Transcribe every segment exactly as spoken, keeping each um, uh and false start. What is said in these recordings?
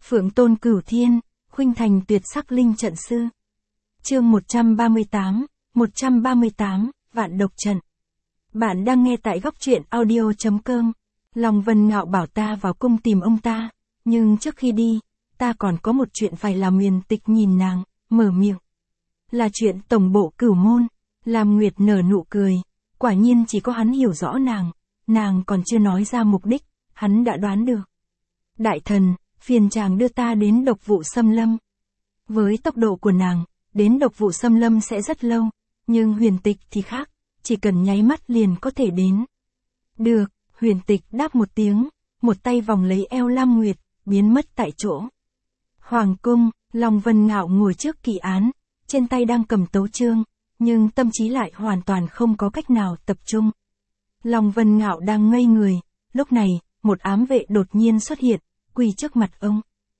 Phượng tôn cửu thiên, khuynh thành tuyệt sắc linh trận sư. Chương một trăm ba mươi tám, một trăm ba mươi tám, Vạn độc trận. Bạn đang nghe tại góc truyện audio chấm com. Long Vân Ngạo bảo ta vào cung tìm ông ta, nhưng trước khi đi, ta còn có một chuyện phải làm. Huyền Tịch nhìn nàng, mở miệng. Là chuyện tổng bộ Cửu Môn. Lam Nguyệt nở nụ cười, quả nhiên chỉ có hắn hiểu rõ nàng, nàng còn chưa nói ra mục đích, hắn đã đoán được. Đại thần, phiền chàng đưa ta đến Độc Vụ Xâm Lâm. Với tốc độ của nàng, đến Độc Vụ Xâm Lâm sẽ rất lâu, nhưng Huyền Tịch thì khác, chỉ cần nháy mắt liền có thể đến. Được, Huyền Tịch đáp một tiếng, một tay vòng lấy eo Lam Nguyệt, biến mất tại chỗ. Hoàng cung, Long Vân Ngạo ngồi trước kỳ án, trên tay đang cầm tấu chương, nhưng tâm trí lại hoàn toàn không có cách nào tập trung. Long Vân Ngạo đang ngây người, lúc này, một ám vệ đột nhiên xuất hiện, quỳ trước mặt ông.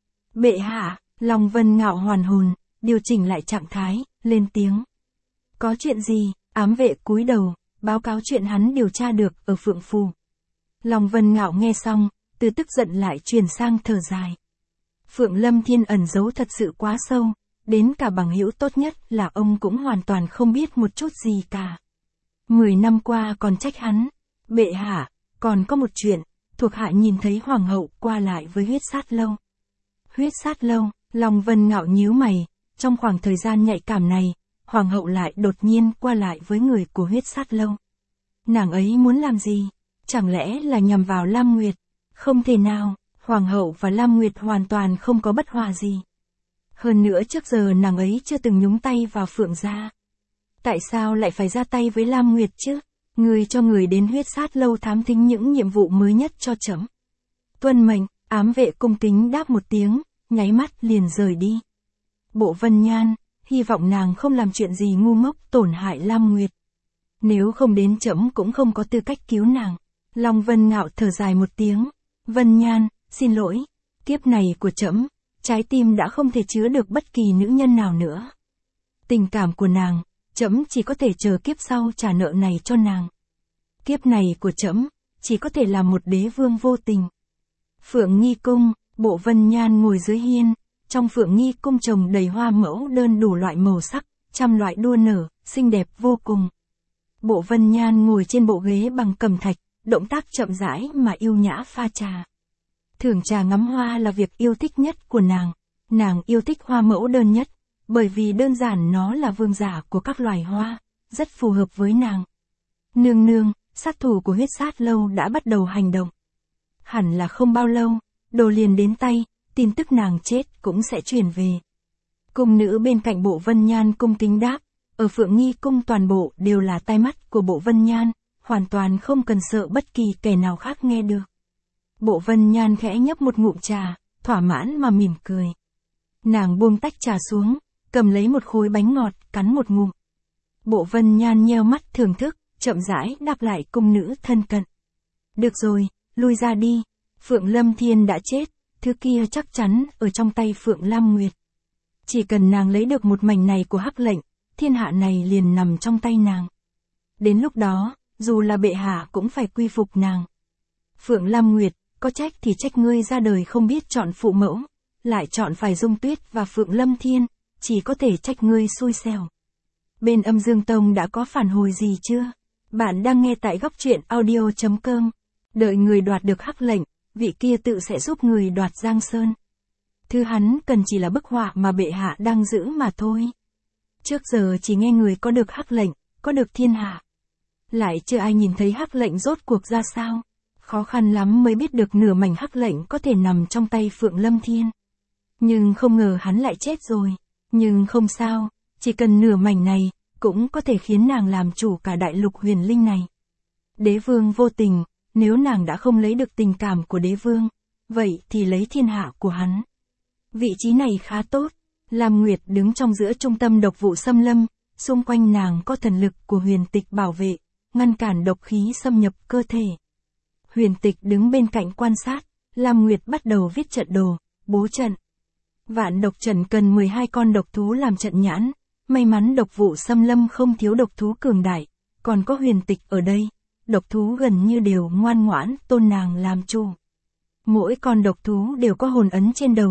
Bệ hạ, Long Vân Ngạo hoàn hồn, điều chỉnh lại trạng thái, lên tiếng. Có chuyện gì? Ám vệ cúi đầu, báo cáo chuyện hắn điều tra được ở Phượng Phù. Long Vân Ngạo nghe xong, từ tức giận lại chuyển sang thở dài. Phượng Lâm Thiên ẩn giấu thật sự quá sâu, đến cả bằng hữu tốt nhất là ông cũng hoàn toàn không biết một chút gì cả. Mười năm qua còn trách hắn. Bệ hạ, còn có một chuyện, thuộc hạ nhìn thấy hoàng hậu qua lại với Huyết Sát Lâu. Huyết Sát Lâu, Long Vân Ngạo nhíu mày, trong khoảng thời gian nhạy cảm này, hoàng hậu lại đột nhiên qua lại với người của Huyết Sát Lâu. Nàng ấy muốn làm gì? Chẳng lẽ là nhằm vào Lam Nguyệt? Không thể nào, hoàng hậu và Lam Nguyệt hoàn toàn không có bất hòa gì. Hơn nữa trước giờ nàng ấy chưa từng nhúng tay vào Phượng gia. Tại sao lại phải ra tay với Lam Nguyệt chứ? Người cho người đến Huyết Sát Lâu thám thính những nhiệm vụ mới nhất cho trẫm. Tuân mệnh, ám vệ cung kính đáp một tiếng, nháy mắt liền rời đi. Bộ Vân Nhan, hy vọng nàng không làm chuyện gì ngu ngốc tổn hại Lam Nguyệt. Nếu không đến trẫm cũng không có tư cách cứu nàng. Long Vân Ngạo thở dài một tiếng. Vân Nhan, xin lỗi, kiếp này của trẫm, trái tim đã không thể chứa được bất kỳ nữ nhân nào nữa. Tình cảm của nàng, trẫm chỉ có thể chờ kiếp sau trả nợ này cho nàng. Kiếp này của trẫm, chỉ có thể là một đế vương vô tình. Phượng Nghi Cung, Bộ Vân Nhan ngồi dưới hiên, trong Phượng Nghi Cung trồng đầy hoa mẫu đơn đủ loại màu sắc, trăm loại đua nở, xinh đẹp vô cùng. Bộ Vân Nhan ngồi trên bộ ghế bằng cẩm thạch, động tác chậm rãi mà yêu nhã pha trà. Thưởng trà ngắm hoa là việc yêu thích nhất của nàng, nàng yêu thích hoa mẫu đơn nhất, bởi vì đơn giản nó là vương giả của các loài hoa, rất phù hợp với nàng. Nương nương, sát thủ của Huyết Sát Lâu đã bắt đầu hành động. Hẳn là không bao lâu, đồ liền đến tay, tin tức nàng chết cũng sẽ truyền về. Cung nữ bên cạnh Bộ Vân Nhan cung kính đáp, ở Phượng Nghi Cung toàn bộ đều là tai mắt của Bộ Vân Nhan, hoàn toàn không cần sợ bất kỳ kẻ nào khác nghe được. Bộ Vân Nhan khẽ nhấp một ngụm trà, thỏa mãn mà mỉm cười. Nàng buông tách trà xuống, cầm lấy một khối bánh ngọt, cắn một ngụm. Bộ Vân Nhan nheo mắt thưởng thức, chậm rãi đáp lại cung nữ thân cận. Được rồi, lui ra đi, Phượng Lâm Thiên đã chết, thứ kia chắc chắn ở trong tay Phượng Lam Nguyệt. Chỉ cần nàng lấy được một mảnh này của hắc lệnh, thiên hạ này liền nằm trong tay nàng. Đến lúc đó, dù là bệ hạ cũng phải quy phục nàng. Phượng Lam Nguyệt, có trách thì trách ngươi ra đời không biết chọn phụ mẫu, lại chọn phải Dung Tuyết và Phượng Lâm Thiên, chỉ có thể trách ngươi xui xẻo. Bên Âm Dương Tông đã có phản hồi gì chưa? Bạn đang nghe tại góc truyện audio chấm com. Đợi người đoạt được hắc lệnh, vị kia tự sẽ giúp người đoạt Giang Sơn. Thứ hắn cần chỉ là bức họa mà bệ hạ đang giữ mà thôi. Trước giờ chỉ nghe người có được hắc lệnh, có được thiên hạ. Lại chưa ai nhìn thấy hắc lệnh rốt cuộc ra sao. Khó khăn lắm mới biết được nửa mảnh hắc lệnh có thể nằm trong tay Phượng Lâm Thiên. Nhưng không ngờ hắn lại chết rồi. Nhưng không sao, chỉ cần nửa mảnh này, cũng có thể khiến nàng làm chủ cả đại lục huyền linh này. Đế vương vô tình, nếu nàng đã không lấy được tình cảm của đế vương, vậy thì lấy thiên hạ của hắn. Vị trí này khá tốt. Lam Nguyệt đứng trong giữa trung tâm Độc Vụ Xâm Lâm, xung quanh nàng có thần lực của Huyền Tịch bảo vệ, ngăn cản độc khí xâm nhập cơ thể. Huyền Tịch đứng bên cạnh quan sát, Lam Nguyệt bắt đầu viết trận đồ, bố trận. Vạn độc trận cần mười hai con độc thú làm trận nhãn, may mắn Độc Vụ Xâm Lâm không thiếu độc thú cường đại, còn có Huyền Tịch ở đây, độc thú gần như đều ngoan ngoãn tôn nàng làm chủ. Mỗi con độc thú đều có hồn ấn trên đầu,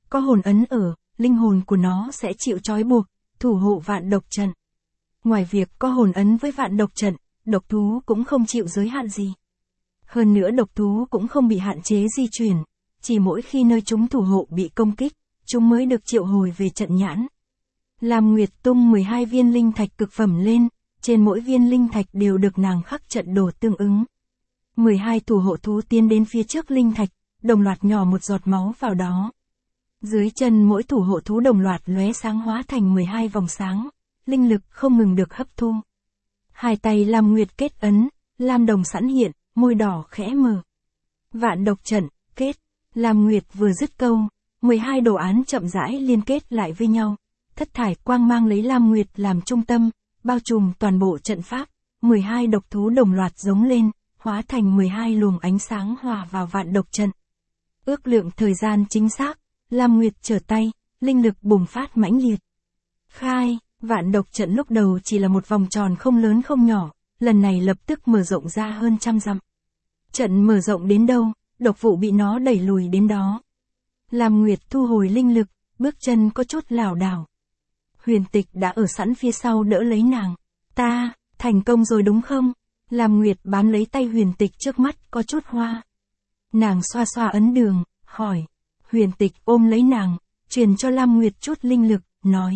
có hồn ấn ở, linh hồn của nó sẽ chịu trói buộc, thủ hộ vạn độc trận. Ngoài việc có hồn ấn với vạn độc trận, độc thú cũng không chịu giới hạn gì. Hơn nữa độc thú cũng không bị hạn chế di chuyển, chỉ mỗi khi nơi chúng thủ hộ bị công kích, chúng mới được triệu hồi về trận nhãn. Lam Nguyệt tung mười hai viên linh thạch cực phẩm lên, trên mỗi viên linh thạch đều được nàng khắc trận đồ tương ứng. mười hai thủ hộ thú tiến đến phía trước linh thạch, đồng loạt nhỏ một giọt máu vào đó. Dưới chân mỗi thủ hộ thú đồng loạt lóe sáng hóa thành mười hai vòng sáng, linh lực không ngừng được hấp thu. Hai tay Lam Nguyệt kết ấn, lam đồng sẵn hiện, môi đỏ khẽ mở. Vạn độc trận, kết. Lam Nguyệt vừa dứt câu, mười hai đồ án chậm rãi liên kết lại với nhau. Thất thải quang mang lấy Lam Nguyệt làm trung tâm, bao trùm toàn bộ trận pháp. mười hai độc thú đồng loạt giống lên, hóa thành mười hai luồng ánh sáng hòa vào vạn độc trận. Ước lượng thời gian chính xác, Lam Nguyệt trở tay, linh lực bùng phát mãnh liệt. Khai, vạn độc trận lúc đầu chỉ là một vòng tròn không lớn không nhỏ, lần này lập tức mở rộng ra hơn trăm dặm. Trận mở rộng đến đâu, độc vụ bị nó đẩy lùi đến đó. Lam Nguyệt thu hồi linh lực, bước chân có chút lảo đảo. Huyền Tịch đã ở sẵn phía sau đỡ lấy nàng. Ta, thành công rồi đúng không? Lam Nguyệt bám lấy tay Huyền Tịch trước mắt có chút hoa. Nàng xoa xoa ấn đường, hỏi. Huyền Tịch ôm lấy nàng, truyền cho Lam Nguyệt chút linh lực, nói.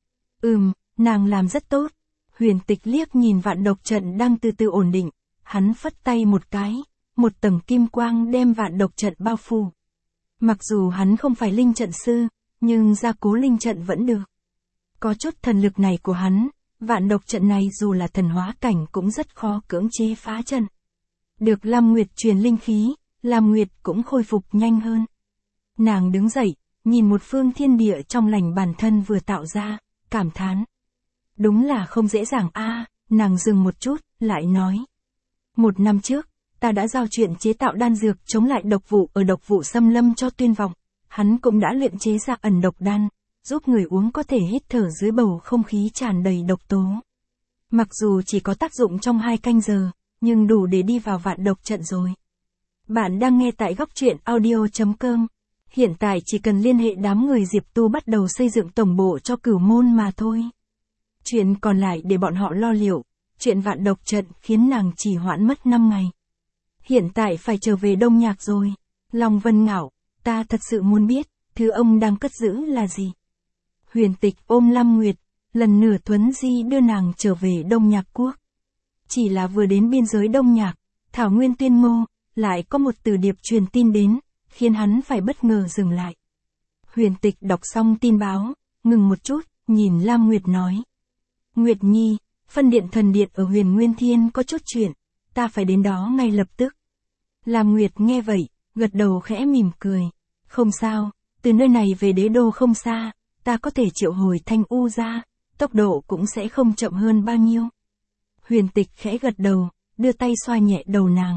Ừm, nàng làm rất tốt. Huyền Tịch liếc nhìn vạn độc trận đang từ từ ổn định, hắn phất tay một cái, một tầng kim quang đem vạn độc trận bao phủ. Mặc dù hắn không phải linh trận sư, nhưng gia cố linh trận vẫn được. Có chút thần lực này của hắn, vạn độc trận này dù là thần hóa cảnh cũng rất khó cưỡng chế phá trận. Được Lam Nguyệt truyền linh khí, Lam Nguyệt cũng khôi phục nhanh hơn. Nàng đứng dậy, nhìn một phương thiên địa trong lành bản thân vừa tạo ra, cảm thán. Đúng là không dễ dàng a. Nàng dừng một chút, lại nói. Một năm trước, ta đã giao chuyện chế tạo đan dược chống lại độc vụ ở độc vụ xâm lâm cho Tuyên Vọng. Hắn cũng đã luyện chế ra ẩn độc đan, giúp người uống có thể hít thở dưới bầu không khí tràn đầy độc tố. Mặc dù chỉ có tác dụng trong hai canh giờ, nhưng đủ để đi vào vạn độc trận rồi. Bạn đang nghe tại góc truyện audio chấm com. Hiện tại chỉ cần liên hệ đám người Diệp Tu bắt đầu xây dựng tổng bộ cho Cửu Môn mà thôi. Chuyện còn lại để bọn họ lo liệu, chuyện vạn độc trận khiến nàng chỉ hoãn mất năm ngày. Hiện tại phải trở về Đông Nhạc rồi. Long Vân ngạo, ta thật sự muốn biết, thứ ông đang cất giữ là gì? Huyền Tịch ôm Lam Nguyệt, lần nửa thuấn di đưa nàng trở về Đông Nhạc Quốc. Chỉ là vừa đến biên giới Đông Nhạc, Thảo Nguyên Tuyên Ngô, lại có một từ điệp truyền tin đến, khiến hắn phải bất ngờ dừng lại. Huyền Tịch đọc xong tin báo, ngừng một chút, nhìn Lam Nguyệt nói. Nguyệt Nhi, phân điện thần điện ở Huyền Nguyên Thiên có chút chuyện, ta phải đến đó ngay lập tức. Lam Nguyệt nghe vậy, gật đầu khẽ mỉm cười. Không sao, từ nơi này về đế đô không xa, ta có thể triệu hồi Thanh U ra, tốc độ cũng sẽ không chậm hơn bao nhiêu. Huyền Tịch khẽ gật đầu, đưa tay xoa nhẹ đầu nàng.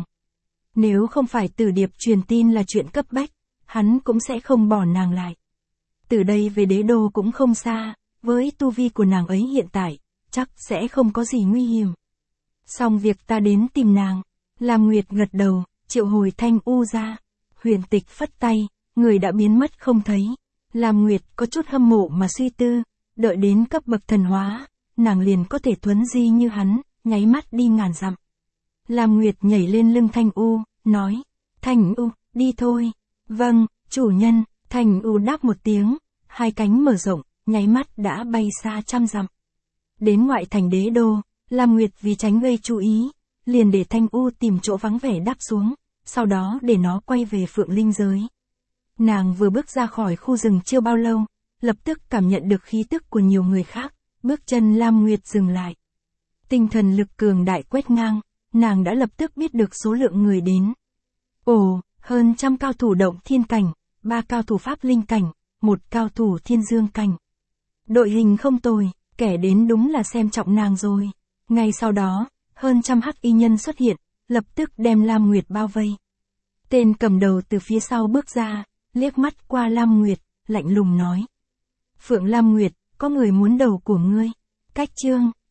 Nếu không phải Tử Điệp truyền tin là chuyện cấp bách, hắn cũng sẽ không bỏ nàng lại. Từ đây về đế đô cũng không xa, với tu vi của nàng ấy hiện tại, chắc sẽ không có gì nguy hiểm. Xong việc ta đến tìm nàng. Lam Nguyệt gật đầu, triệu hồi Thanh U ra. Huyền Tịch phất tay, người đã biến mất không thấy. Lam Nguyệt có chút hâm mộ mà suy tư, đợi đến cấp bậc thần hóa, nàng liền có thể thuấn di như hắn, nháy mắt đi ngàn dặm. Lam Nguyệt nhảy lên lưng Thanh U, nói, Thanh U, đi thôi. Vâng, chủ nhân. Thanh U đáp một tiếng, hai cánh mở rộng, nháy mắt đã bay xa trăm dặm. Đến ngoại thành đế đô, Lam Nguyệt vì tránh gây chú ý, liền để Thanh U tìm chỗ vắng vẻ đáp xuống, sau đó để nó quay về Phượng Linh giới. Nàng vừa bước ra khỏi khu rừng chưa bao lâu, lập tức cảm nhận được khí tức của nhiều người khác, bước chân Lam Nguyệt dừng lại. Tinh thần lực cường đại quét ngang, nàng đã lập tức biết được số lượng người đến. Ồ, hơn trăm cao thủ động thiên cảnh, ba cao thủ pháp linh cảnh, một cao thủ thiên dương cảnh. Đội hình không tồi, kẻ đến đúng là xem trọng nàng rồi. Ngay sau đó, hơn trăm hắc y nhân xuất hiện, lập tức đem Lam Nguyệt bao vây. Tên cầm đầu từ phía sau bước ra, liếc mắt qua Lam Nguyệt, lạnh lùng nói. Phượng Lam Nguyệt, có người muốn đầu của ngươi. Cách chương,